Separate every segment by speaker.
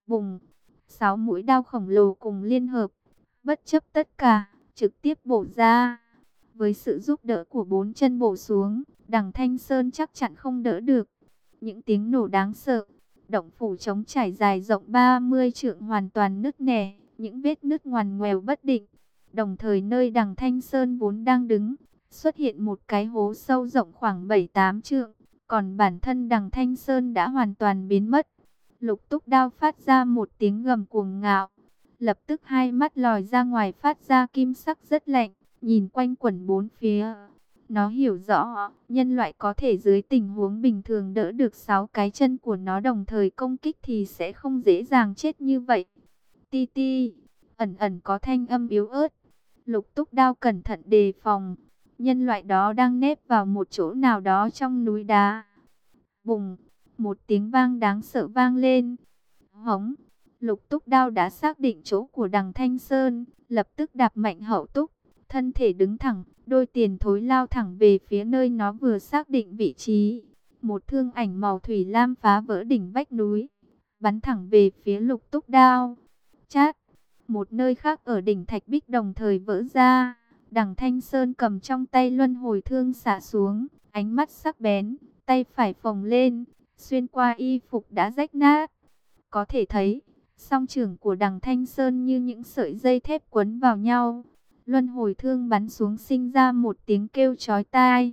Speaker 1: Bùng, 6 mũi đao khổng lồ cùng liên hợp, bất chấp tất cả, trực tiếp bổ ra. Với sự giúp đỡ của 4 chân bổ xuống, Đằng Thanh Sơn chắc chắn không đỡ được. Những tiếng nổ đáng sợ, động phủ trống trải dài rộng 30 trượng hoàn toàn nứt nẻ, những vết nứt ngoằn ngoèo bất định. Đồng thời nơi Đằng Thanh Sơn vốn đang đứng, xuất hiện một cái hố sâu rộng khoảng 7-8 trượng, còn bản thân Đằng Thanh Sơn đã hoàn toàn biến mất. Lục Túc Đao phát ra một tiếng gầm cuồng ngạo, lập tức hai mắt lòi ra ngoài phát ra kim sắc rất lạnh, nhìn quanh quẩn bốn phía. Nó hiểu rõ, nhân loại có thể dưới tình huống bình thường đỡ được 6 cái chân của nó đồng thời công kích thì sẽ không dễ dàng chết như vậy. Ti ti, ẩn ẩn có thanh âm yếu ớt. Lục Túc Đao cẩn thận đề phòng, nhân loại đó đang nép vào một chỗ nào đó trong núi đá. Bùng, một tiếng vang đáng sợ vang lên. Hống, Lục Túc Đao đã xác định chỗ của Đằng Thanh Sơn, lập tức đạp mạnh hậu túc, thân thể đứng thẳng, đôi tiền thối lao thẳng về phía nơi nó vừa xác định vị trí. Một thương ảnh màu thủy lam phá vỡ đỉnh vách núi, bắn thẳng về phía Lục Túc Đao. Chát, một nơi khác ở đỉnh Thạch Bích đồng thời vỡ ra. Đằng Thanh Sơn cầm trong tay luân hồi thương xả xuống, ánh mắt sắc bén, tay phải phồng lên, xuyên qua y phục đã rách nát. Có thể thấy, song trưởng của Đằng Thanh Sơn như những sợi dây thép quấn vào nhau. Luân hồi thương bắn xuống sinh ra một tiếng kêu chói tai.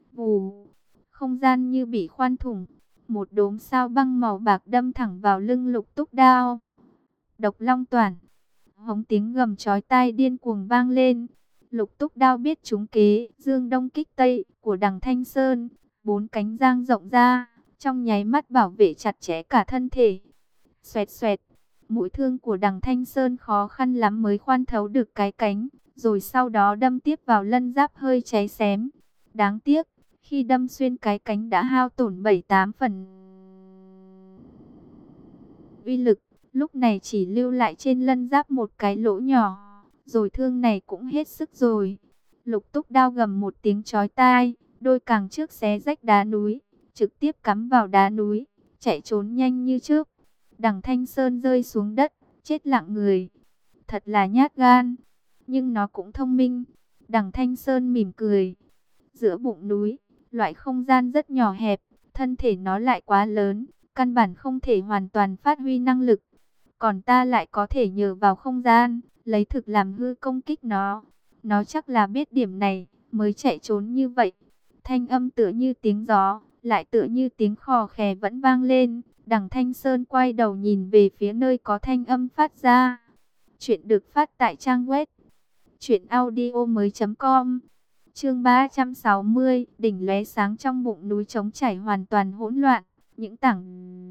Speaker 1: Vù, không gian như bị khoan thủng, một đốm sao băng màu bạc đâm thẳng vào lưng Lục Túc Đao. Độc Long Toản, hống tiếng gầm chói tai điên cuồng vang lên. Lục Túc Đao biết trúng kế, dương đông kích tây của Đằng Thanh Sơn, 4 cánh dang rộng ra, trong nháy mắt bảo vệ chặt chẽ cả thân thể. Xoẹt xoẹt, mũi thương của Đằng Thanh Sơn khó khăn lắm mới khoan thấu được cái cánh, rồi sau đó đâm tiếp vào lân giáp hơi cháy xém. Đáng tiếc, khi đâm xuyên cái cánh đã hao tổn 7-8 phần uy lực, lúc này chỉ lưu lại trên lân giáp một cái lỗ nhỏ, rồi thương này cũng hết sức rồi. Lục Túc Đao gầm một tiếng chói tai, đôi càng trước xé rách đá núi, trực tiếp cắm vào đá núi, chạy trốn nhanh như chớp. Đằng Thanh Sơn rơi xuống đất, chết lặng người. Thật là nhát gan, nhưng nó cũng thông minh. Đằng Thanh Sơn mỉm cười. Giữa bụng núi, loại không gian rất nhỏ hẹp, thân thể nó lại quá lớn, căn bản không thể hoàn toàn phát huy năng lực. Còn ta lại có thể nhờ vào không gian, lấy thực làm hư công kích nó. Nó chắc là biết điểm này, mới chạy trốn như vậy. Thanh âm tựa như tiếng gió, lại tựa như tiếng khò khè vẫn vang lên. Đằng Thanh Sơn quay đầu nhìn về phía nơi có thanh âm phát ra. Chuyện được phát tại trang web truyệnaudiomoi.com. Chương 360, đỉnh lóe sáng trong bụng núi trống chảy hoàn toàn hỗn loạn, những tảng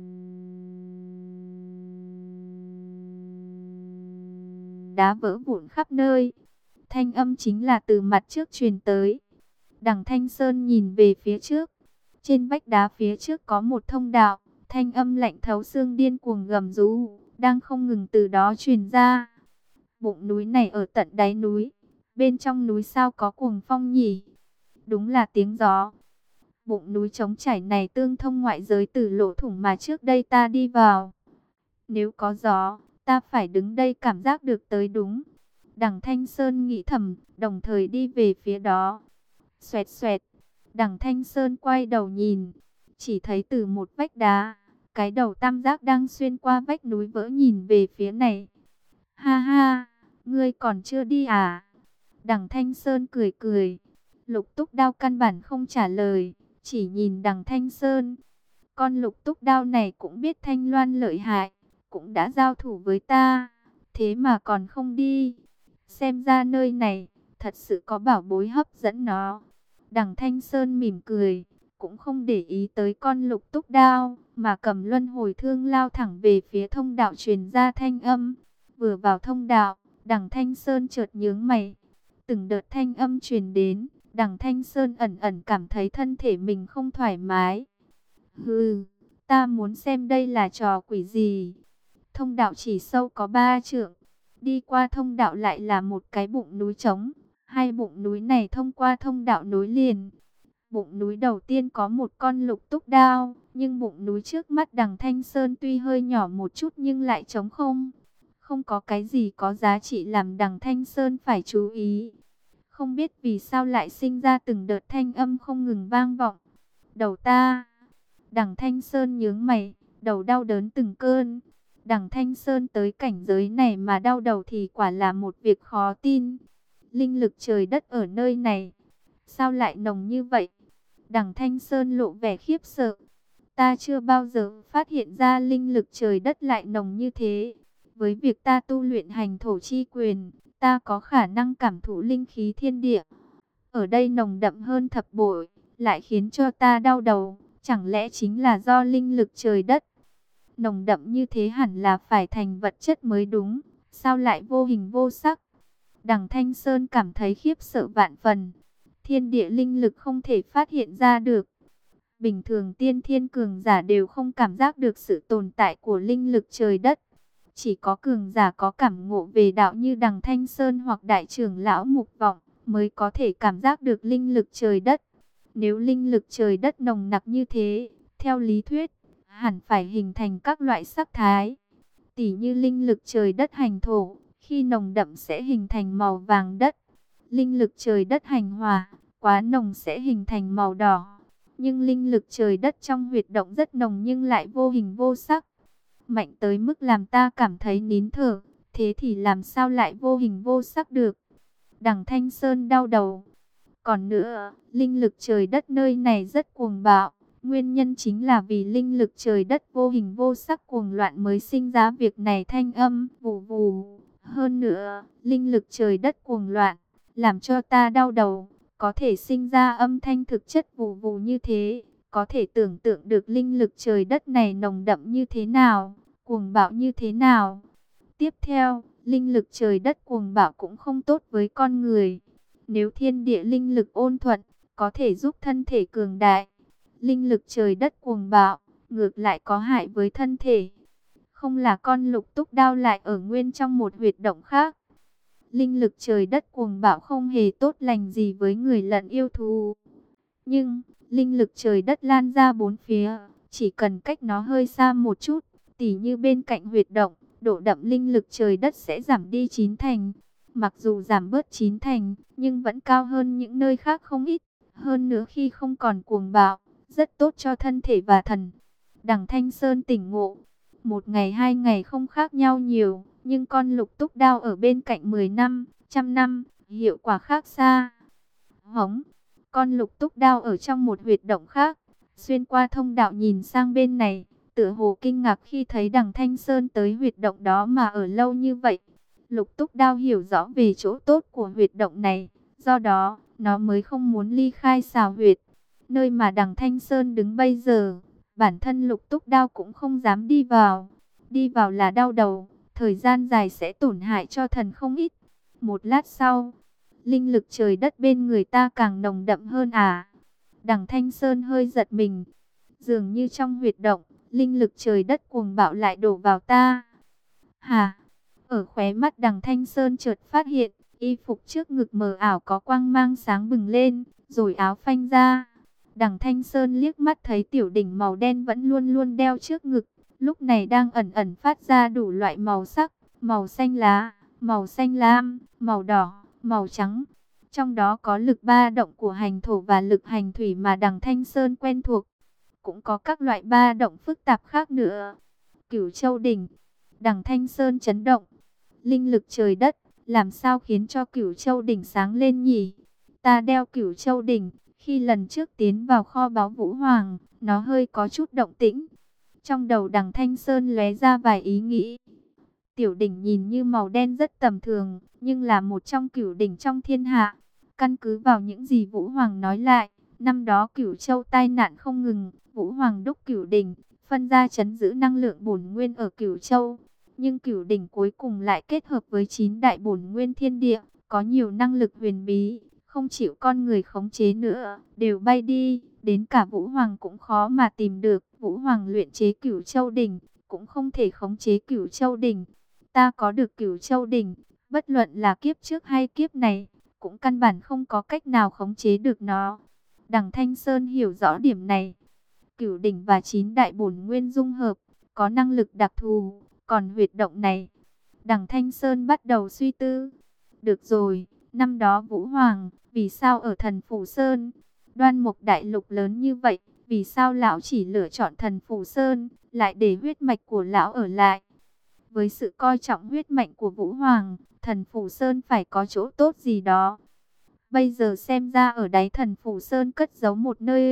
Speaker 1: đá vỡ vụn khắp nơi. Thanh âm chính là từ mặt trước truyền tới. Đằng Thanh Sơn nhìn về phía trước, trên vách đá phía trước có một thông đạo. Thanh âm lạnh thấu xương điên cuồng gầm rú, đang không ngừng từ đó truyền ra. Bụng núi này ở tận đáy núi, bên trong núi sao có cuồng phong nhỉ? Đúng là tiếng gió. Bụng núi trống chảy này tương thông ngoại giới từ lỗ thủng mà trước đây ta đi vào. Nếu có gió, ta phải đứng đây cảm giác được tới đúng. Đằng Thanh Sơn nghĩ thầm, đồng thời đi về phía đó. Xoẹt xoẹt, Đằng Thanh Sơn quay đầu nhìn, chỉ thấy từ một vách đá, cái đầu tam giác đang xuyên qua vách núi vỡ nhìn về phía này. Ha ha, ngươi còn chưa đi à? Đằng Thanh Sơn cười cười. Lục Túc Đao căn bản không trả lời, chỉ nhìn Đằng Thanh Sơn. Con Lục Túc Đao này cũng biết Thanh Loan lợi hại, cũng đã giao thủ với ta, thế mà còn không đi. Xem ra nơi này thật sự có bảo bối hấp dẫn nó. Đằng Thanh Sơn mỉm cười, cũng không để ý tới con Lục Túc Đao, mà cầm luân hồi thương lao thẳng về phía thông đạo truyền ra thanh âm. Vừa vào thông đạo, Đằng Thanh Sơn chợt nhướng mày. Từng đợt thanh âm truyền đến, Đằng Thanh Sơn ẩn ẩn cảm thấy thân thể mình không thoải mái. Hừ, ta muốn xem đây là trò quỷ gì. Thông đạo chỉ sâu có 3 trượng. Đi qua thông đạo lại là một cái bụng núi trống. Hai bụng núi này thông qua thông đạo nối liền. Bụng núi đầu tiên có một con Lục Túc Đao, Nhưng bụng núi trước mắt Đằng Thanh Sơn tuy hơi nhỏ một chút nhưng lại trống không. Không có cái gì có giá trị làm Đằng Thanh Sơn phải chú ý. Không biết vì sao lại sinh ra từng đợt thanh âm không ngừng vang vọng. Đầu ta. Đằng Thanh Sơn nhướng mày, đầu đau đớn từng cơn. Đằng Thanh Sơn tới cảnh giới này mà đau đầu thì quả là một việc khó tin. Linh lực trời đất ở nơi này, sao lại nồng như vậy? Đằng Thanh Sơn lộ vẻ khiếp sợ. Ta chưa bao giờ phát hiện ra linh lực trời đất lại nồng như thế. Với việc ta tu luyện hành thổ chi quyền, ta có khả năng cảm thụ linh khí thiên địa. Ở đây nồng đậm hơn thập bội, lại khiến cho ta đau đầu. Chẳng lẽ chính là do linh lực trời đất? Nồng đậm như thế hẳn là phải thành vật chất mới đúng. Sao lại vô hình vô sắc? Đằng Thanh Sơn cảm thấy khiếp sợ vạn phần. Thiên địa linh lực không thể phát hiện ra được. Bình thường tiên thiên cường giả đều không cảm giác được sự tồn tại của linh lực trời đất. Chỉ có cường giả có cảm ngộ về đạo như Đằng Thanh Sơn hoặc Đại trưởng lão Mục Vọng mới có thể cảm giác được linh lực trời đất. Nếu linh lực trời đất nồng nặc như thế, theo lý thuyết, hẳn phải hình thành các loại sắc thái. Tỉ như linh lực trời đất hành thổ, khi nồng đậm sẽ hình thành màu vàng đất. Linh lực trời đất hành hỏa, quá nồng sẽ hình thành màu đỏ. Nhưng linh lực trời đất trong huyệt động rất nồng nhưng lại vô hình vô sắc. Mạnh tới mức làm ta cảm thấy nín thở, thế thì làm sao lại vô hình vô sắc được? Đằng Thanh Sơn đau đầu. Còn nữa, linh lực trời đất nơi này rất cuồng bạo. Nguyên nhân chính là vì linh lực trời đất vô hình vô sắc cuồng loạn mới sinh ra việc này thanh âm vù vù. Hơn nữa, linh lực trời đất cuồng loạn, làm cho ta đau đầu. Có thể sinh ra âm thanh thực chất vù vù như thế. Có thể tưởng tượng được linh lực trời đất này nồng đậm như thế nào, cuồng bạo như thế nào. Tiếp theo, linh lực trời đất cuồng bạo cũng không tốt với con người. Nếu thiên địa linh lực ôn thuận, có thể giúp thân thể cường đại. Linh lực trời đất cuồng bạo, ngược lại có hại với thân thể. Không là con Lục Túc Đao lại ở nguyên trong một huyệt động khác. Linh lực trời đất cuồng bạo không hề tốt lành gì với người lẫn yêu thú. Nhưng, linh lực trời đất lan ra bốn phía, chỉ cần cách nó hơi xa một chút, tỉ như bên cạnh huyệt động, độ đậm linh lực trời đất sẽ giảm đi 9 thành. Mặc dù giảm bớt 9 thành, nhưng vẫn cao hơn những nơi khác không ít. Hơn nữa khi không còn cuồng bạo, rất tốt cho thân thể và thần. Đằng Thanh Sơn tỉnh ngộ. Một ngày 2 ngày không khác nhau nhiều, nhưng con Lục Túc Đao ở bên cạnh 10 năm, 100 năm, hiệu quả khác xa. Hống, con Lục Túc Đao ở trong một huyệt động khác, xuyên qua thông đạo nhìn sang bên này, tựa hồ kinh ngạc khi thấy Đằng Thanh Sơn tới huyệt động đó mà ở lâu như vậy. Lục Túc Đao hiểu rõ về chỗ tốt của huyệt động này, do đó, nó mới không muốn ly khai xào huyệt. Nơi mà Đằng Thanh Sơn đứng bây giờ, bản thân Lục Túc Đao cũng không dám đi vào. Đi vào là đau đầu, thời gian dài sẽ tổn hại cho thần không ít. Một lát sau, linh lực trời đất bên người ta càng nồng đậm hơn à. Đằng Thanh Sơn hơi giật mình. Dường như trong huyệt động, linh lực trời đất cuồng bạo lại đổ vào ta. Hà, ở khóe mắt Đằng Thanh Sơn chợt phát hiện, y phục trước ngực mờ ảo có quang mang sáng bừng lên, rồi áo phanh ra. Đằng Thanh Sơn liếc mắt thấy tiểu đỉnh màu đen vẫn luôn luôn đeo trước ngực, lúc này đang ẩn ẩn phát ra đủ loại màu sắc, màu xanh lá, màu xanh lam, màu đỏ, màu trắng. Trong đó có lực ba động của hành thổ và lực hành thủy mà Đằng Thanh Sơn quen thuộc. Cũng có các loại ba động phức tạp khác nữa. Cửu Châu đỉnh. Đằng Thanh Sơn chấn động. Linh lực trời đất, làm sao khiến cho Cửu Châu đỉnh sáng lên nhỉ? Ta đeo Cửu Châu đỉnh, khi lần trước tiến vào kho báu Vũ Hoàng, nó hơi có chút động tĩnh. Trong đầu Đằng Thanh Sơn lóe ra vài ý nghĩ. Tiểu đỉnh nhìn như màu đen rất tầm thường, nhưng là một trong cửu đỉnh trong thiên hạ. Căn cứ vào những gì Vũ Hoàng nói lại, năm đó Cửu Châu tai nạn không ngừng, Vũ Hoàng đúc cửu đỉnh, phân ra trấn giữ năng lượng bổn nguyên ở Cửu Châu. Nhưng cửu đỉnh cuối cùng lại kết hợp với 9 đại bổn nguyên thiên địa, có nhiều năng lực huyền bí, không chịu con người khống chế nữa, đều bay đi, đến cả Vũ Hoàng cũng khó mà tìm được. Vũ Hoàng luyện chế Cửu Châu đỉnh, cũng không thể khống chế Cửu Châu đỉnh. Ta có được Cửu Châu đỉnh, bất luận là kiếp trước hay kiếp này, cũng căn bản không có cách nào khống chế được nó. Đằng Thanh Sơn hiểu rõ điểm này. Cửu đỉnh và 9 đại bổn nguyên dung hợp, có năng lực đặc thù, còn huyệt động này, Đằng Thanh Sơn bắt đầu suy tư. Được rồi, năm đó Vũ Hoàng, vì sao ở Thần Phủ Sơn, Đoan Mục Đại Lục lớn như vậy, vì sao lão chỉ lựa chọn Thần Phủ Sơn, lại để huyết mạch của lão ở lại? Với sự coi trọng huyết mạch của Vũ Hoàng, Thần Phủ Sơn phải có chỗ tốt gì đó. Bây giờ xem ra ở đáy Thần Phủ Sơn cất giấu một nơi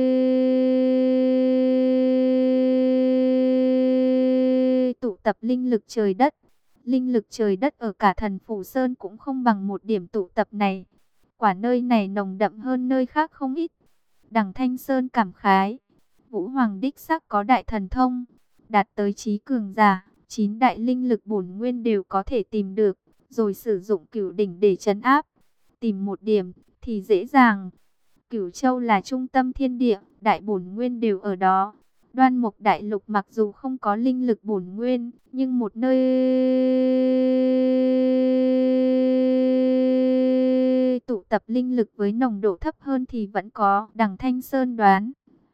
Speaker 1: tụ tập linh lực trời đất. Linh lực trời đất ở cả Thần Phủ Sơn cũng không bằng một điểm tụ tập này. Quả nơi này nồng đậm hơn nơi khác không ít. Đằng Thanh Sơn cảm khái. Vũ Hoàng đích xác có đại thần thông, đạt tới trí cường giả, 9 đại linh lực bổn nguyên đều có thể tìm được, rồi sử dụng cửu đỉnh để trấn áp. Tìm một điểm thì dễ dàng. Cửu Châu là trung tâm thiên địa, đại bổn nguyên đều ở đó. Đoan Mục Đại Lục mặc dù không có linh lực bổn nguyên, nhưng một nơi tụ tập linh lực với nồng độ thấp hơn thì vẫn có. Đằng Thanh Sơn đoán.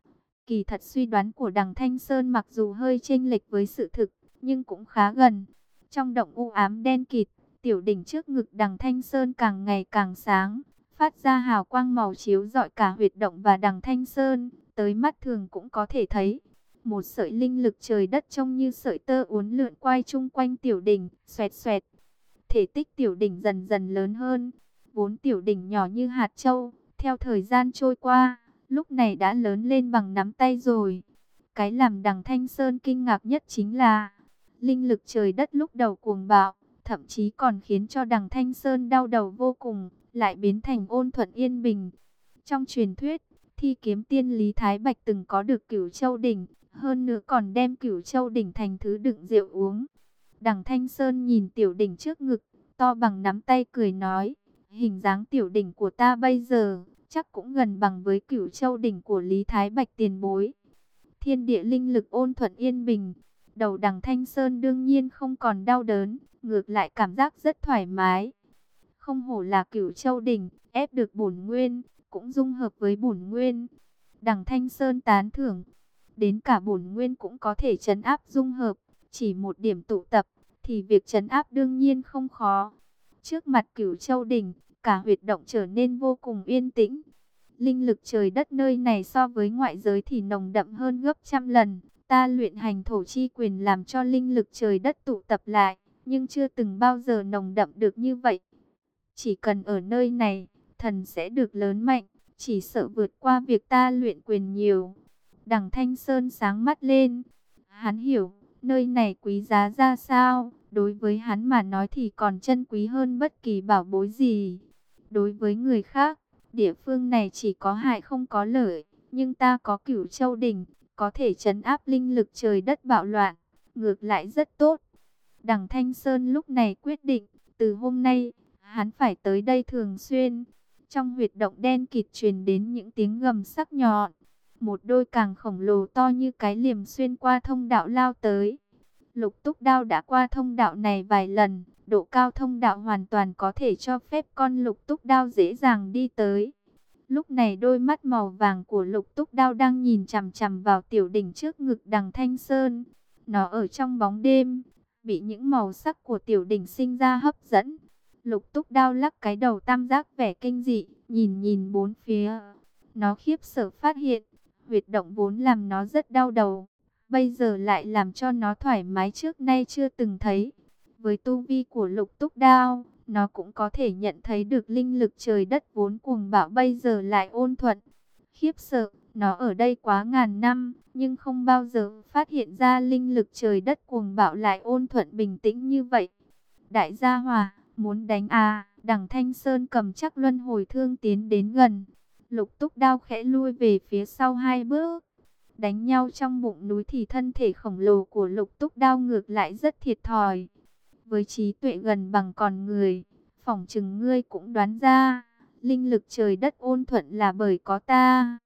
Speaker 1: Kỳ thật suy đoán của Đằng Thanh Sơn mặc dù hơi chênh lệch với sự thực, nhưng cũng khá gần. Trong động u ám đen kịt, tiểu đỉnh trước ngực Đằng Thanh Sơn càng ngày càng sáng, phát ra hào quang màu chiếu rọi cả huyệt động và Đằng Thanh Sơn, tới mắt thường cũng có thể thấy. Một sợi linh lực trời đất trông như sợi tơ uốn lượn quay chung quanh tiểu đỉnh, xoẹt xoẹt. Thể tích tiểu đỉnh dần dần lớn hơn, vốn tiểu đỉnh nhỏ như hạt châu, theo thời gian trôi qua, lúc này đã lớn lên bằng nắm tay rồi. Cái làm Đằng Thanh Sơn kinh ngạc nhất chính là linh lực trời đất lúc đầu cuồng bạo, thậm chí còn khiến cho Đằng Thanh Sơn đau đầu vô cùng, lại biến thành ôn thuận yên bình. Trong truyền thuyết, Thi Kiếm Tiên Lý Thái Bạch từng có được Cửu Châu đỉnh, hơn nữa còn đem Cửu Châu đỉnh thành thứ đựng rượu uống. Đằng Thanh Sơn nhìn tiểu đỉnh trước ngực, to bằng nắm tay cười nói, hình dáng tiểu đỉnh của ta bây giờ, chắc cũng gần bằng với Cửu Châu đỉnh của Lý Thái Bạch tiền bối. Thiên địa linh lực ôn thuận yên bình, đầu Đằng Thanh Sơn đương nhiên không còn đau đớn, ngược lại cảm giác rất thoải mái. Không hổ là Cửu Châu đỉnh, ép được bổn nguyên, cũng dung hợp với bổn nguyên. Đằng Thanh Sơn tán thưởng, đến cả bổn nguyên cũng có thể trấn áp dung hợp, chỉ một điểm tụ tập, thì việc trấn áp đương nhiên không khó. Trước mặt Cửu Châu đỉnh, cả huyệt động trở nên vô cùng yên tĩnh. Linh lực trời đất nơi này so với ngoại giới thì nồng đậm hơn gấp trăm lần. Ta luyện hành thổ chi quyền làm cho linh lực trời đất tụ tập lại, nhưng chưa từng bao giờ nồng đậm được như vậy. Chỉ cần ở nơi này, thần sẽ được lớn mạnh, chỉ sợ vượt qua việc ta luyện quyền nhiều. Đằng Thanh Sơn sáng mắt lên. Hắn hiểu, nơi này quý giá ra sao, đối với hắn mà nói thì còn chân quý hơn bất kỳ bảo bối gì. Đối với người khác, địa phương này chỉ có hại không có lợi, nhưng ta có Cửu Châu đỉnh, có thể trấn áp linh lực trời đất bạo loạn, ngược lại rất tốt. Đằng Thanh Sơn lúc này quyết định, từ hôm nay, hắn phải tới đây thường xuyên. Trong huyệt động đen kịt truyền đến những tiếng gầm sắc nhọn. Một đôi càng khổng lồ to như cái liềm xuyên qua thông đạo lao tới. Lục Túc Đao đã qua thông đạo này vài lần, độ cao thông đạo hoàn toàn có thể cho phép con Lục Túc Đao dễ dàng đi tới. Lúc này đôi mắt màu vàng của Lục Túc Đao đang nhìn chằm chằm vào tiểu đỉnh trước ngực Đằng Thanh Sơn. Nó ở trong bóng đêm, bị những màu sắc của tiểu đỉnh sinh ra hấp dẫn. Lục Túc Đao lắc cái đầu tam giác vẻ kinh dị, nhìn nhìn bốn phía. Nó khiếp sợ phát hiện, huyệt động vốn làm nó rất đau đầu, bây giờ lại làm cho nó thoải mái trước nay chưa từng thấy. Với tu vi của Lục Túc Đao, nó cũng có thể nhận thấy được linh lực trời đất vốn cuồng bạo bây giờ lại ôn thuận. Khiếp sợ, nó ở đây quá ngàn năm, nhưng không bao giờ phát hiện ra linh lực trời đất cuồng bạo lại ôn thuận bình tĩnh như vậy. Đại gia Hòa, muốn đánh à? Đằng Thanh Sơn cầm chắc luân hồi thương tiến đến gần. Lục Túc Đao khẽ lui về phía sau 2 bước. Đánh nhau trong bụng núi thì thân thể khổng lồ của Lục Túc Đao ngược lại rất thiệt thòi. Với trí tuệ gần bằng con người, phỏng chừng ngươi cũng đoán ra, linh lực trời đất ôn thuận là bởi có ta.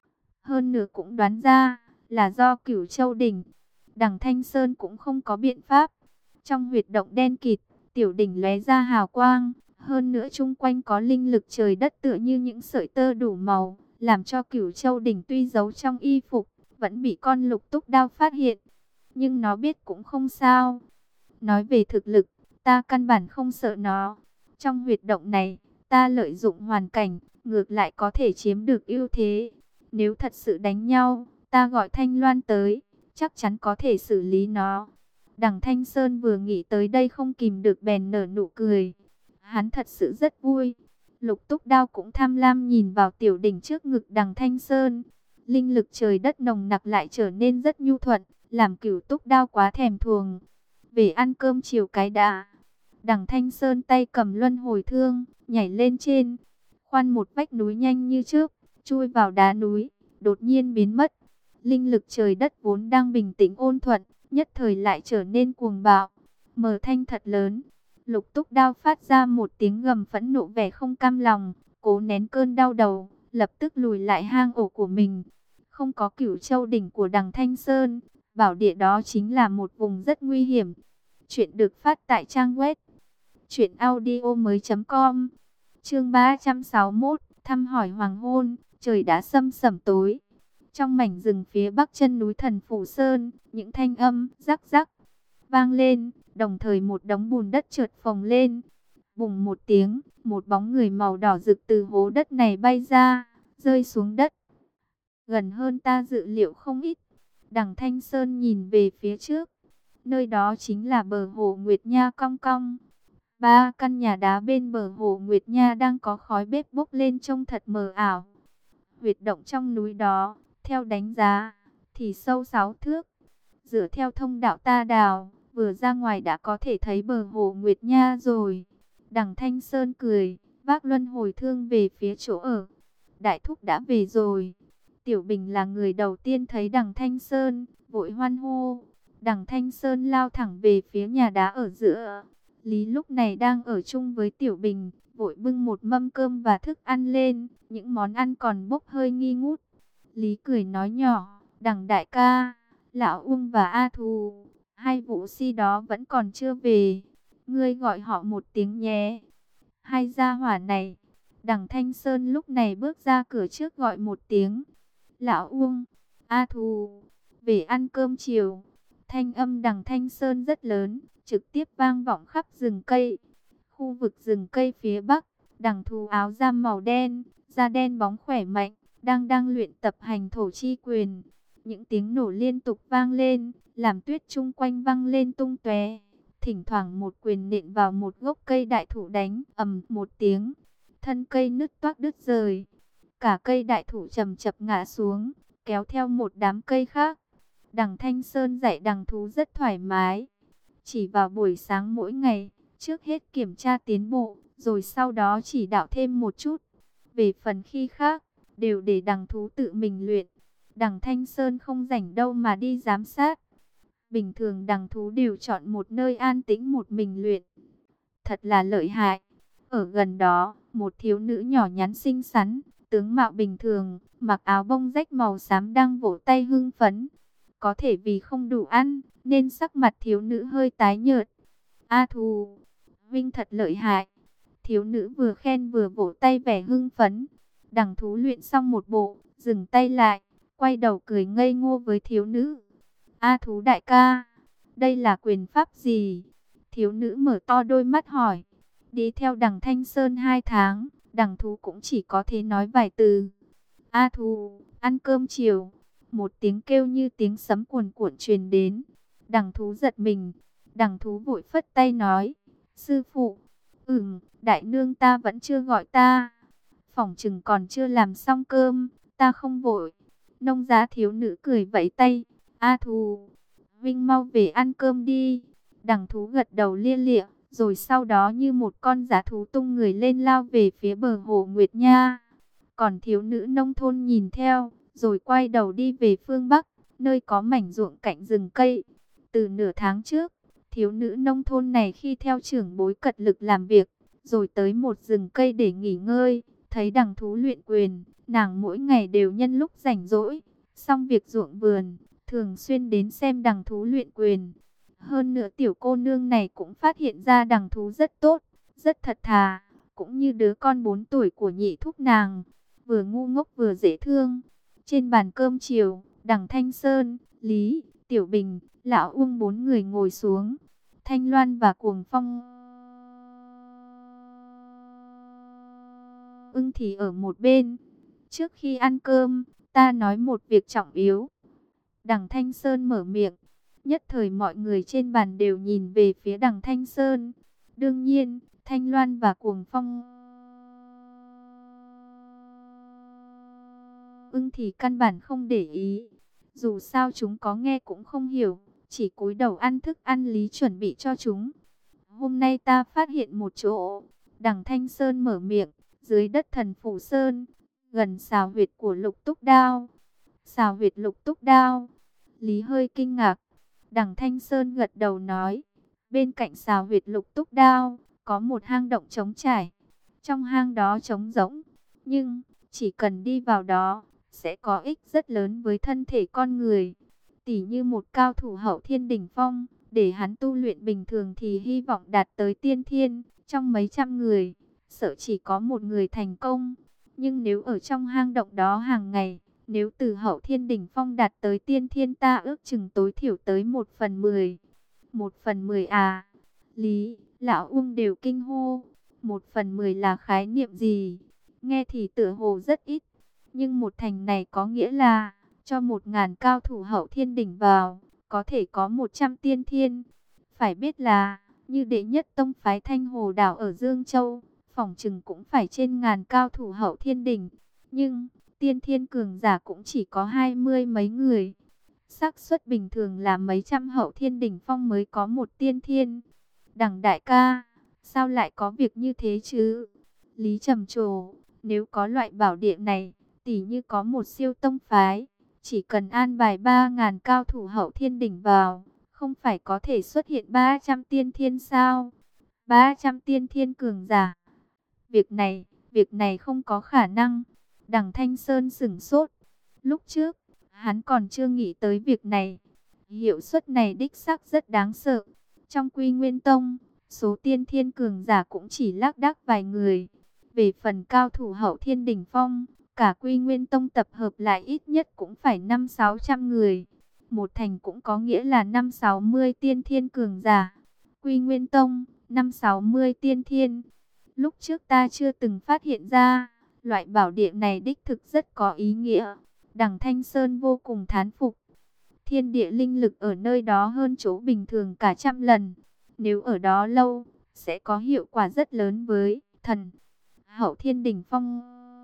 Speaker 1: Hơn nữa cũng đoán ra, là do Cửu Châu đỉnh. Đằng Thanh Sơn cũng không có biện pháp. Trong huyệt động đen kịt, tiểu đỉnh lóe ra hào quang. Hơn nữa chung quanh có linh lực trời đất tựa như những sợi tơ đủ màu, làm cho Cửu Châu đỉnh tuy giấu trong y phục, vẫn bị con Lục Túc Đao phát hiện. Nhưng nó biết cũng không sao. Nói về thực lực, ta căn bản không sợ nó. Trong huyệt động này, ta lợi dụng hoàn cảnh, ngược lại có thể chiếm được ưu thế. Nếu thật sự đánh nhau, ta gọi Thanh Loan tới, chắc chắn có thể xử lý nó. Đằng Thanh Sơn vừa nghĩ tới đây không kìm được bèn nở nụ cười. Hắn thật sự rất vui. Lục Túc Đao cũng tham lam nhìn vào tiểu đỉnh trước ngực đằng Thanh Sơn. Linh lực trời đất nồng nặc lại trở nên rất nhu thuận, làm Cửu Túc Đao quá thèm thuồng. Về ăn cơm chiều cái đã. Đằng Thanh Sơn tay cầm luân hồi thương, nhảy lên trên. Khoan một vách núi nhanh như chớp, chui vào đá núi, đột nhiên biến mất. Linh lực trời đất vốn đang bình tĩnh ôn thuận, nhất thời lại trở nên cuồng bạo. Mở thanh thật lớn. Lục Túc Đao phát ra một tiếng gầm phẫn nộ vẻ không cam lòng, cố nén cơn đau đầu, lập tức lùi lại hang ổ của mình. Không có Cửu Châu đỉnh của đằng Thanh Sơn, bảo địa đó chính là một vùng rất nguy hiểm. Chuyện được phát tại trang web truyệnaudiomoi.com. Chương 361, thăm hỏi hoàng hôn. Trời đã sâm sẩm tối. Trong mảnh rừng phía bắc chân núi Thần Phủ Sơn, những thanh âm rắc rắc vang lên, đồng thời một đống bùn đất chợt phồng lên. Bùng một tiếng, một bóng người màu đỏ rực từ hố đất này bay ra, rơi xuống đất. Gần hơn ta dự liệu không ít. Đằng Thanh Sơn nhìn về phía trước. Nơi đó chính là bờ hồ Nguyệt Nha cong cong. Ba căn nhà đá bên bờ hồ Nguyệt Nha đang có khói bếp bốc lên trông thật mờ ảo. Huyệt động trong núi đó, theo đánh giá, thì sâu 6 thước. Dựa theo thông đạo ta đào, vừa ra ngoài đã có thể thấy bờ hồ Nguyệt Nha rồi. Đằng Thanh Sơn cười, vác luân hồi thương về phía chỗ ở. Đại thúc đã về rồi. Tiểu Bình là người đầu tiên thấy đằng Thanh Sơn, vội hoan hô. Đằng Thanh Sơn lao thẳng về phía nhà đá ở giữa. Lý lúc này đang ở chung với Tiểu Bình, vội bưng một mâm cơm và thức ăn lên, những món ăn còn bốc hơi nghi ngút. Lý cười nói nhỏ, đằng đại ca, Lão Uông và A Thù, hai vũ si đó vẫn còn chưa về, ngươi gọi họ một tiếng nhé. Hai gia hỏa này, đằng Thanh Sơn lúc này bước ra cửa trước gọi một tiếng. Lão Uông, A Thù, về ăn cơm chiều. Thanh âm đằng Thanh Sơn rất lớn, trực tiếp vang vọng khắp rừng cây. Khu vực rừng cây phía bắc, đằng Thù áo da màu đen, da đen bóng khỏe mạnh, đang luyện tập hành thổ chi quyền. Những tiếng nổ liên tục vang lên, làm tuyết chung quanh văng lên tung tóe. Thỉnh thoảng một quyền nện vào một gốc cây đại thụ đánh ầm một tiếng, thân cây nứt toác đứt rời. Cả cây đại thụ chầm chập ngã xuống, kéo theo một đám cây khác. Đằng Thanh Sơn dạy đằng Thú rất thoải mái. Chỉ vào buổi sáng mỗi ngày, trước hết kiểm tra tiến bộ, rồi sau đó chỉ đạo thêm một chút. Về phần khi khác, đều để đằng Thú tự mình luyện. Đằng Thanh Sơn không rảnh đâu mà đi giám sát. Bình thường đằng Thú đều chọn một nơi an tĩnh một mình luyện. Thật là lợi hại. Ở gần đó, một thiếu nữ nhỏ nhắn xinh xắn, tướng mạo bình thường, mặc áo bông rách màu xám đang vỗ tay hưng phấn. Có thể vì không đủ ăn, nên sắc mặt thiếu nữ hơi tái nhợt. A Thù, Vinh thật lợi hại. Thiếu nữ vừa khen vừa vỗ tay vẻ hưng phấn. Đằng Thú luyện xong một bộ, dừng tay lại, quay đầu cười ngây ngô với thiếu nữ. A Thú đại ca, đây là quyền pháp gì? Thiếu nữ mở to đôi mắt hỏi. Đi theo đằng Thanh Sơn 2 tháng, đằng Thú cũng chỉ có thể nói vài từ. A Thù, ăn cơm chiều. Một tiếng kêu như tiếng sấm cuồn cuộn truyền đến. Đằng Thú giật mình. Đằng Thú vội phất tay nói. Sư phụ, đại nương ta vẫn chưa gọi ta. Phỏng chừng còn chưa làm xong cơm, ta không vội. Nông giá thiếu nữ cười vẫy tay. A Thù, Vinh mau về ăn cơm đi. Đằng Thú gật đầu lia lịa, rồi sau đó như một con dã thú tung người lên lao về phía bờ hồ Nguyệt Nha. Còn thiếu nữ nông thôn nhìn theo, rồi quay đầu đi về phương Bắc, nơi có mảnh ruộng cạnh rừng cây. Từ nửa tháng trước, thiếu nữ nông thôn này khi theo trưởng bối cật lực làm việc, rồi tới một rừng cây để nghỉ ngơi, thấy đằng Thú luyện quyền, nàng mỗi ngày đều nhân lúc rảnh rỗi, xong việc ruộng vườn, thường xuyên đến xem đằng Thú luyện quyền. Hơn nữa tiểu cô nương này cũng phát hiện ra đằng Thú rất tốt, rất thật thà, cũng như đứa con 4 tuổi của nhị thúc nàng, vừa ngu ngốc vừa dễ thương. Trên bàn cơm chiều, Đằng Thanh Sơn, Lý, Tiểu Bình, Lão Uông bốn người ngồi xuống. Thanh Loan và Cuồng Phong Ưng thì ở một bên. Trước khi ăn cơm, ta nói một việc trọng yếu. Đằng Thanh Sơn mở miệng. Nhất thời mọi người trên bàn đều nhìn về phía đằng Thanh Sơn. Đương nhiên, Thanh Loan và Cuồng Phong Ưng thì căn bản không để ý. Dù sao chúng có nghe cũng không hiểu, chỉ cúi đầu ăn thức ăn Lý chuẩn bị cho chúng. Hôm nay ta phát hiện một chỗ. Đằng Thanh Sơn mở miệng, dưới đất Thần Phủ Sơn, gần xào huyệt của Lục Túc Đao. Xào huyệt Lục Túc Đao. Lý hơi kinh ngạc. Đằng Thanh Sơn gật đầu nói, bên cạnh xào huyệt Lục Túc Đao, có một hang động trống trải. Trong hang đó trống rỗng, nhưng chỉ cần đi vào đó, sẽ có ích rất lớn với thân thể con người. Tỉ như một cao thủ hậu thiên đỉnh phong, để hắn tu luyện bình thường thì hy vọng đạt tới tiên thiên. Trong mấy trăm người, sợ chỉ có một người thành công. Nhưng nếu ở trong hang động đó hàng ngày, nếu từ hậu thiên đỉnh phong đạt tới tiên thiên, ta ước chừng tối thiểu tới 1/10. 1/10 à? Lý, Lão Uông đều kinh hô. 1/10 là khái niệm gì? Nghe thì tựa hồ rất ít. Nhưng một thành này có nghĩa là, cho 1000 cao thủ hậu thiên đỉnh vào, có thể có 100 tiên thiên. Phải biết là, như đệ nhất tông phái Thanh Hồ Đảo ở Dương Châu, phỏng chừng cũng phải trên ngàn cao thủ hậu thiên đỉnh. Nhưng, tiên thiên cường giả cũng chỉ có 20 mấy người. Xác suất bình thường là mấy trăm hậu thiên đỉnh phong mới có một tiên thiên. Đằng đại ca, sao lại có việc như thế chứ? Lý trầm trồ, nếu có loại bảo địa này, tỉ như có một siêu tông phái, chỉ cần an bài 3000 cao thủ hậu thiên đỉnh vào, không phải có thể xuất hiện 300 tiên thiên sao? 300 tiên thiên cường giả. Việc này không có khả năng. Đằng Thanh Sơn sửng sốt. Lúc trước, hắn còn chưa nghĩ tới việc này. Hiệu suất này đích xác rất đáng sợ. Trong Quy Nguyên Tông, số tiên thiên cường giả cũng chỉ lác đác vài người. Về phần cao thủ hậu thiên đỉnh phong, cả Quy Nguyên Tông tập hợp lại ít nhất cũng phải 500-600 người. Một thành cũng có nghĩa là 560 tiên thiên cường giả. Quy Nguyên Tông, 560 tiên thiên. Lúc trước ta chưa từng phát hiện ra, loại bảo địa này đích thực rất có ý nghĩa. Đằng Thanh Sơn vô cùng thán phục. Thiên địa linh lực ở nơi đó hơn chỗ bình thường cả 100 lần. Nếu ở đó lâu, sẽ có hiệu quả rất lớn với thần hậu thiên đỉnh phong.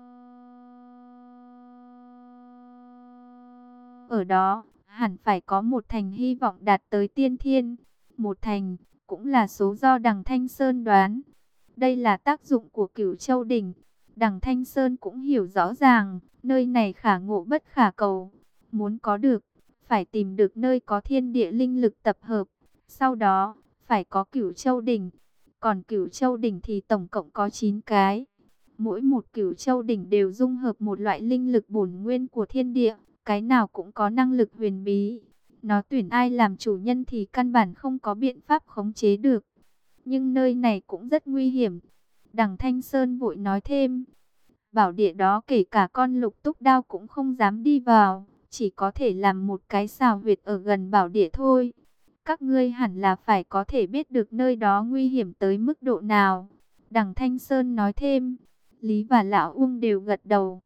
Speaker 1: Ở đó, hẳn phải có một thành hy vọng đạt tới tiên thiên. Một thành, cũng là số do đằng Thanh Sơn đoán. Đây là tác dụng của Cửu Châu Đỉnh. Đằng Thanh Sơn cũng hiểu rõ ràng, nơi này khả ngộ bất khả cầu. Muốn có được, phải tìm được nơi có thiên địa linh lực tập hợp. Sau đó, phải có Cửu Châu Đỉnh. Còn Cửu Châu Đỉnh thì tổng cộng có 9 cái. Mỗi một Cửu Châu Đỉnh đều dung hợp một loại linh lực bổn nguyên của thiên địa. Cái nào cũng có năng lực huyền bí. Nó tuyển ai làm chủ nhân thì căn bản không có biện pháp khống chế được. Nhưng nơi này cũng rất nguy hiểm. Đằng Thanh Sơn vội nói thêm. Bảo địa đó kể cả con Lục Túc Đao cũng không dám đi vào. Chỉ có thể làm một cái xào huyệt ở gần bảo địa thôi. Các ngươi hẳn là phải có thể biết được nơi đó nguy hiểm tới mức độ nào. Đằng Thanh Sơn nói thêm. Lý và Lão Uông đều gật đầu.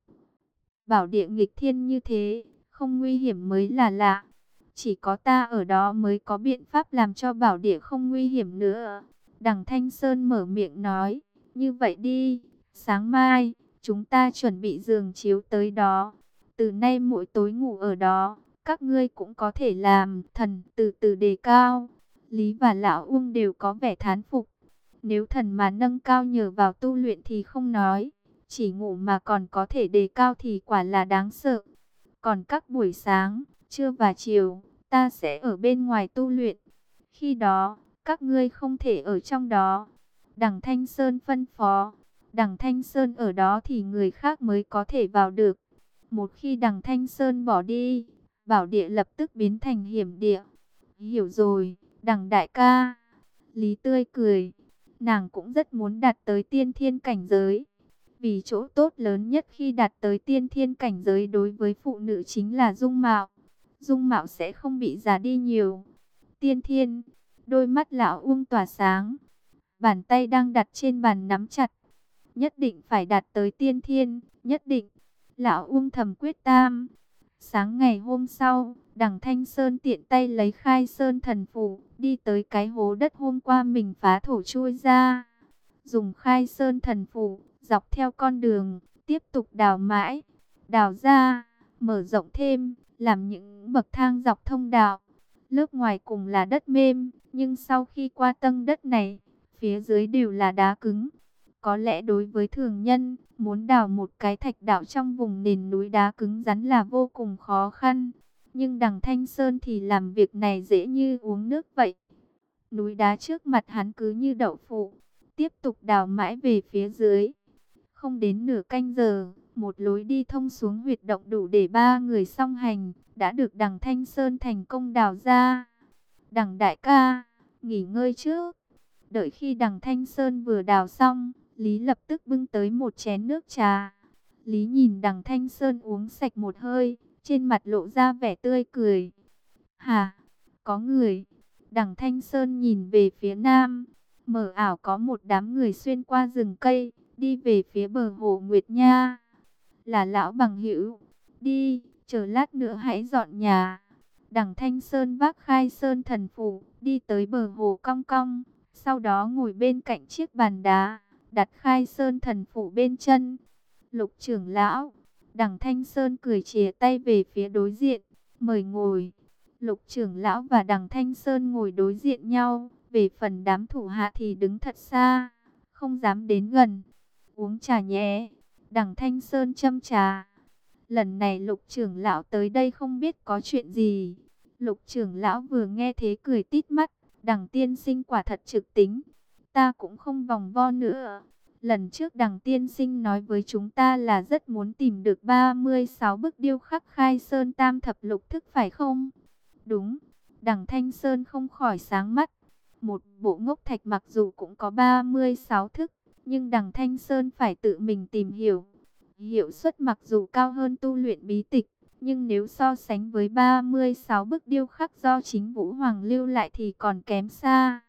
Speaker 1: Bảo địa nghịch thiên như thế, không nguy hiểm mới là lạ. Chỉ có ta ở đó mới có biện pháp làm cho bảo địa không nguy hiểm nữa. Đằng Thanh Sơn mở miệng nói, như vậy đi, sáng mai, chúng ta chuẩn bị giường chiếu tới đó. Từ nay mỗi tối ngủ ở đó, các ngươi cũng có thể làm thần từ từ đề cao. Lý và Lão Uông đều có vẻ thán phục. Nếu thần mà nâng cao nhờ vào tu luyện thì không nói. Chỉ ngủ mà còn có thể đề cao thì quả là đáng sợ. Còn các buổi sáng, trưa và chiều, ta sẽ ở bên ngoài tu luyện. Khi đó, các ngươi không thể ở trong đó. Đằng Thanh Sơn phân phó. Đằng Thanh Sơn ở đó thì người khác mới có thể vào được. Một khi đằng Thanh Sơn bỏ đi, bảo địa lập tức biến thành hiểm địa. Hiểu rồi, đằng đại ca. Lý tươi cười. Nàng cũng rất muốn đạt tới tiên thiên cảnh giới. Vì chỗ tốt lớn nhất khi đạt tới tiên thiên cảnh giới đối với phụ nữ chính là dung mạo. dung mạo sẽ không bị già đi nhiều. Tiên Thiên, đôi mắt lão Uông tỏa sáng, bàn tay đang đặt trên bàn nắm chặt. Nhất định phải đạt tới tiên thiên, nhất định. Lão Uông thầm quyết tam. Sáng ngày hôm sau, Đằng Thanh Sơn tiện tay lấy Khai Sơn thần phù, đi tới cái hố đất hôm qua mình phá thổ chui ra. Dùng Khai Sơn thần phù, dọc theo con đường, tiếp tục đào mãi, đào ra, mở rộng thêm, làm những bậc thang dọc thông đạo. Lớp ngoài cùng là đất mềm, nhưng sau khi qua tầng đất này, phía dưới đều là đá cứng. Có lẽ đối với thường nhân, muốn đào một cái thạch đạo trong vùng nền núi đá cứng rắn là vô cùng khó khăn. Nhưng Đằng Thanh Sơn thì làm việc này dễ như uống nước vậy. Núi đá trước mặt hắn cứ như đậu phụ, tiếp tục đào mãi về phía dưới. Không đến nửa canh giờ, một lối đi thông xuống huyệt động đủ để 3 người song hành, đã được Đằng Thanh Sơn thành công đào ra. Đằng đại ca, nghỉ ngơi trước. Đợi khi Đằng Thanh Sơn vừa đào xong, Lý lập tức bưng tới một chén nước trà. Lý nhìn Đằng Thanh Sơn uống sạch một hơi, trên mặt lộ ra vẻ tươi cười. Hả? Có người. Đằng Thanh Sơn nhìn về phía nam, mờ ảo có một đám người xuyên qua rừng cây, đi về phía bờ hồ Nguyệt Nha. Là lão bằng hữu. Đi, chờ lát nữa hãy dọn nhà. Đằng Thanh Sơn vác Khai Sơn thần phù, đi tới bờ hồ cong cong, sau đó ngồi bên cạnh chiếc bàn đá, đặt Khai Sơn thần phù bên chân. Lục trưởng lão. Đằng Thanh Sơn cười chìa tay về phía đối diện, mời ngồi. Lục trưởng lão và Đằng Thanh Sơn ngồi đối diện nhau, về phần đám thủ hạ thì đứng thật xa, không dám đến gần. Uống trà nhé. Đằng Thanh Sơn châm trà. Lần này Lục trưởng lão tới đây không biết có chuyện gì. Lục trưởng lão vừa nghe thế cười tít mắt. Đằng tiên sinh quả thật trực tính. Ta cũng không vòng vo nữa. Lần trước Đằng tiên sinh nói với chúng ta là rất muốn tìm được 36 bức điêu khắc Khai Sơn tam thập lục thức phải không? Đúng. Đằng Thanh Sơn không khỏi sáng mắt. Một bộ ngốc thạch mặc dù cũng có 36 thức, nhưng Đằng Thanh Sơn phải tự mình tìm hiểu. Hiệu suất mặc dù cao hơn tu luyện bí tịch, nhưng nếu so sánh với 36 bức điêu khắc do chính Vũ Hoàng lưu lại thì còn kém xa.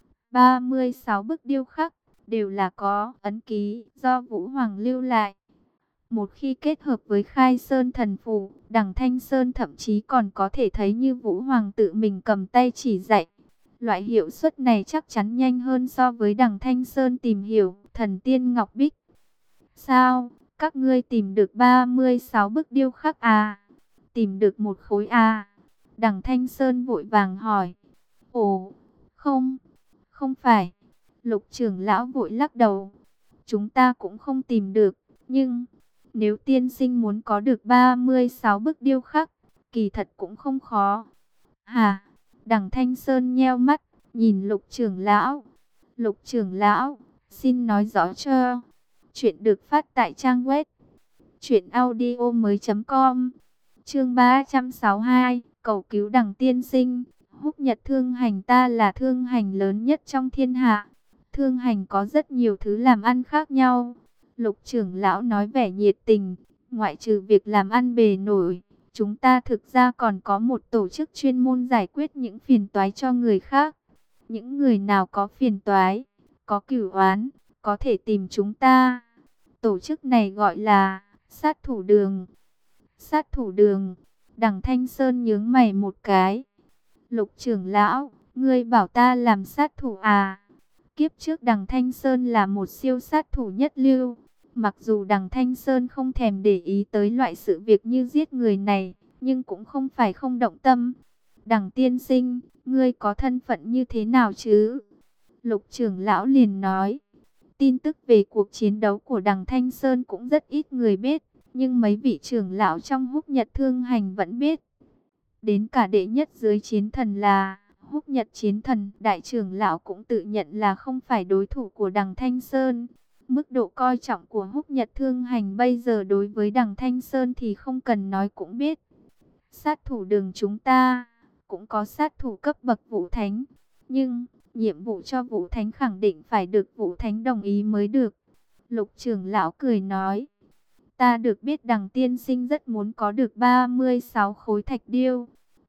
Speaker 1: 36 bức điêu khắc đều là có ấn ký do Vũ Hoàng lưu lại. Một khi kết hợp với Khai Sơn thần phù, Đằng Thanh Sơn thậm chí còn có thể thấy như Vũ Hoàng tự mình cầm tay chỉ dạy. Loại hiệu suất này chắc chắn nhanh hơn so với Đằng Thanh Sơn tìm hiểu thần tiên Ngọc Bích. Sao? Các ngươi tìm được 36 bức điêu khắc à? Tìm được một khối à? Đằng Thanh Sơn vội vàng hỏi. Ồ, không, không phải. Lục trưởng lão vội lắc đầu. Chúng ta cũng không tìm được, nhưng nếu tiên sinh muốn có được 36 bức điêu khắc, kỳ thật cũng không khó. Hả? Đằng Thanh Sơn nheo mắt, nhìn Lục trưởng lão. Lục trưởng lão, xin nói rõ cho. Chuyện được phát tại trang web truyệnaudiomoi.com. Chương 362, cầu cứu Đằng tiên sinh. Húc Nhật Thương Hành, ta là thương hành lớn nhất trong thiên hạ. Thương hành có rất nhiều thứ làm ăn khác nhau. Lục trưởng lão nói vẻ nhiệt tình. Ngoại trừ việc làm ăn bề nổi, chúng ta thực ra còn có một tổ chức chuyên môn giải quyết những phiền toái cho người khác. Những người nào có phiền toái, có cửu oán, có thể tìm chúng ta. Tổ chức này gọi là sát thủ đường. Sát thủ đường. Đằng Thanh Sơn nhướng mày một cái. Lục trưởng lão, ngươi bảo ta làm sát thủ à? Kiếp trước Đằng Thanh Sơn là một siêu sát thủ nhất lưu. Mặc dù Đằng Thanh Sơn không thèm để ý tới loại sự việc như giết người này, nhưng cũng không phải không động tâm. Đằng tiên sinh, ngươi có thân phận như thế nào chứ? Lục trưởng lão liền nói. Tin tức về cuộc chiến đấu của Đằng Thanh Sơn cũng rất ít người biết, nhưng mấy vị trưởng lão trong Húc Nhật Thương Hành vẫn biết. Đến cả đệ nhất dưới chiến thần là Húc Nhật Chiến Thần, đại trưởng lão cũng tự nhận là không phải đối thủ của Đằng Thanh Sơn. Mức độ coi trọng của Húc Nhật Thương Hành bây giờ đối với Đằng Thanh Sơn thì không cần nói cũng biết. Sát thủ đường chúng ta cũng có sát thủ cấp bậc Vũ Thánh, nhưng nhiệm vụ cho Vũ Thánh khẳng định phải được Vũ Thánh đồng ý mới được. Lục trưởng lão cười nói. Ta được biết Đằng tiên sinh rất muốn có được 36 khối thạch điêu.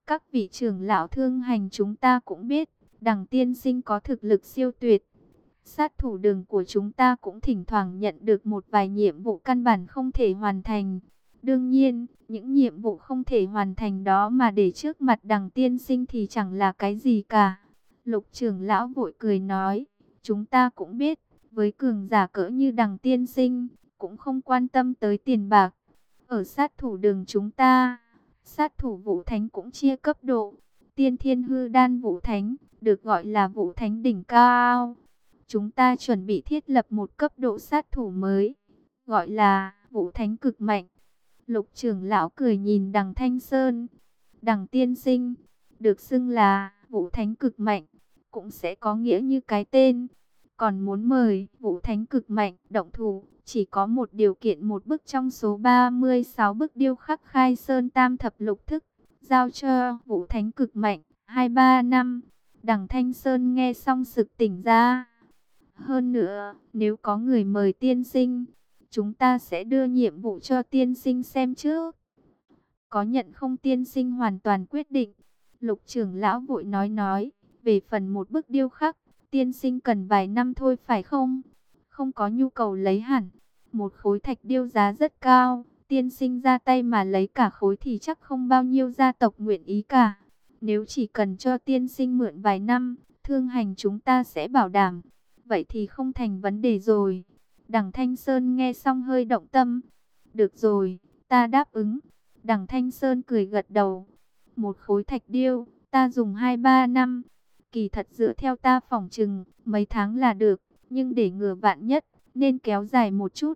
Speaker 1: Các vị trưởng lão thương hành chúng ta cũng biết, Đằng tiên sinh có thực lực siêu tuyệt. Sát thủ đường của chúng ta cũng thỉnh thoảng nhận được một vài nhiệm vụ căn bản không thể hoàn thành. Đương nhiên, những nhiệm vụ không thể hoàn thành đó mà để trước mặt Đằng tiên sinh thì chẳng là cái gì cả. Lục trưởng lão vội cười nói, chúng ta cũng biết, với cường giả cỡ như Đằng tiên sinh, cũng không quan tâm tới tiền bạc. Ở sát thủ đường chúng ta, sát thủ vũ thánh cũng chia cấp độ. Tiên thiên hư đan vũ thánh, được gọi là vũ thánh đỉnh cao. Chúng ta chuẩn bị thiết lập một cấp độ sát thủ mới, gọi là vũ thánh cực mạnh. Lục trưởng lão cười nhìn Đằng Thanh Sơn. Đằng tiên sinh, được xưng là vũ thánh cực mạnh, cũng sẽ có nghĩa như cái tên. Còn muốn mời vũ thánh cực mạnh động thủ, chỉ có một điều kiện, một bức trong số 36 bức điêu khắc Khai Sơn Tam Thập Lục Thức, giao cho vũ thánh cực mạnh, 2-3 năm. Đằng Thanh Sơn nghe xong sực tỉnh ra. Hơn nữa, nếu có người mời tiên sinh, chúng ta sẽ đưa nhiệm vụ cho tiên sinh xem trước. Có nhận không tiên sinh hoàn toàn quyết định. Lục trưởng lão vội nói, về phần một bức điêu khắc, tiên sinh cần vài năm thôi phải không? Không có nhu cầu lấy hẳn. Một khối thạch điêu giá rất cao, tiên sinh ra tay mà lấy cả khối thì chắc không bao nhiêu gia tộc nguyện ý cả. Nếu chỉ cần cho tiên sinh mượn vài năm, thương hành chúng ta sẽ bảo đảm. Vậy thì không thành vấn đề rồi. Đằng Thanh Sơn nghe xong hơi động tâm. Được rồi, ta đáp ứng. Đằng Thanh Sơn cười gật đầu. Một khối thạch điêu, ta dùng 2-3 năm. Kỳ thật dựa theo ta phỏng chừng, mấy tháng là được. Nhưng để ngừa vạn nhất, nên kéo dài một chút.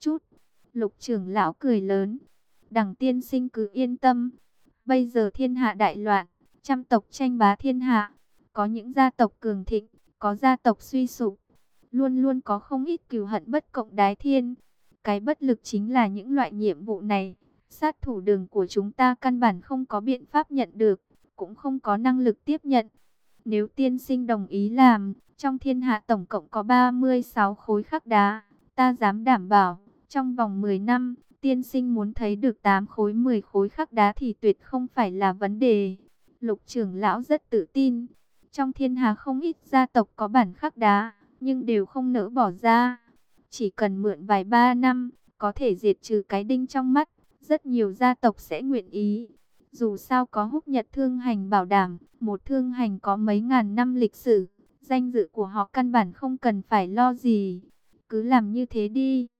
Speaker 1: Lục trưởng lão cười lớn. Đằng tiên sinh cứ yên tâm. Bây giờ thiên hạ đại loạn, trăm tộc tranh bá thiên hạ. Có những gia tộc cường thịnh, có gia tộc suy sụp. Luôn luôn có không ít cừu hận bất cộng đái thiên. Cái bất lực chính là những loại nhiệm vụ này. Sát thủ đường của chúng ta căn bản không có biện pháp nhận được, cũng không có năng lực tiếp nhận. Nếu tiên sinh đồng ý làm, trong thiên hạ tổng cộng có 36 khối khắc đá. Ta dám đảm bảo, trong vòng 10 năm, tiên sinh muốn thấy được 8 khối 10 khối khắc đá thì tuyệt không phải là vấn đề. Lục trưởng lão rất tự tin. Trong thiên hạ không ít gia tộc có bản khắc đá, nhưng đều không nỡ bỏ ra. Chỉ cần mượn vài 3 năm, có thể diệt trừ cái đinh trong mắt. Rất nhiều gia tộc sẽ nguyện ý. Dù sao có Húc Nhật thương hành bảo đảm, một thương hành có mấy ngàn năm lịch sử, danh dự của họ căn bản không cần phải lo gì. Cứ làm như thế đi.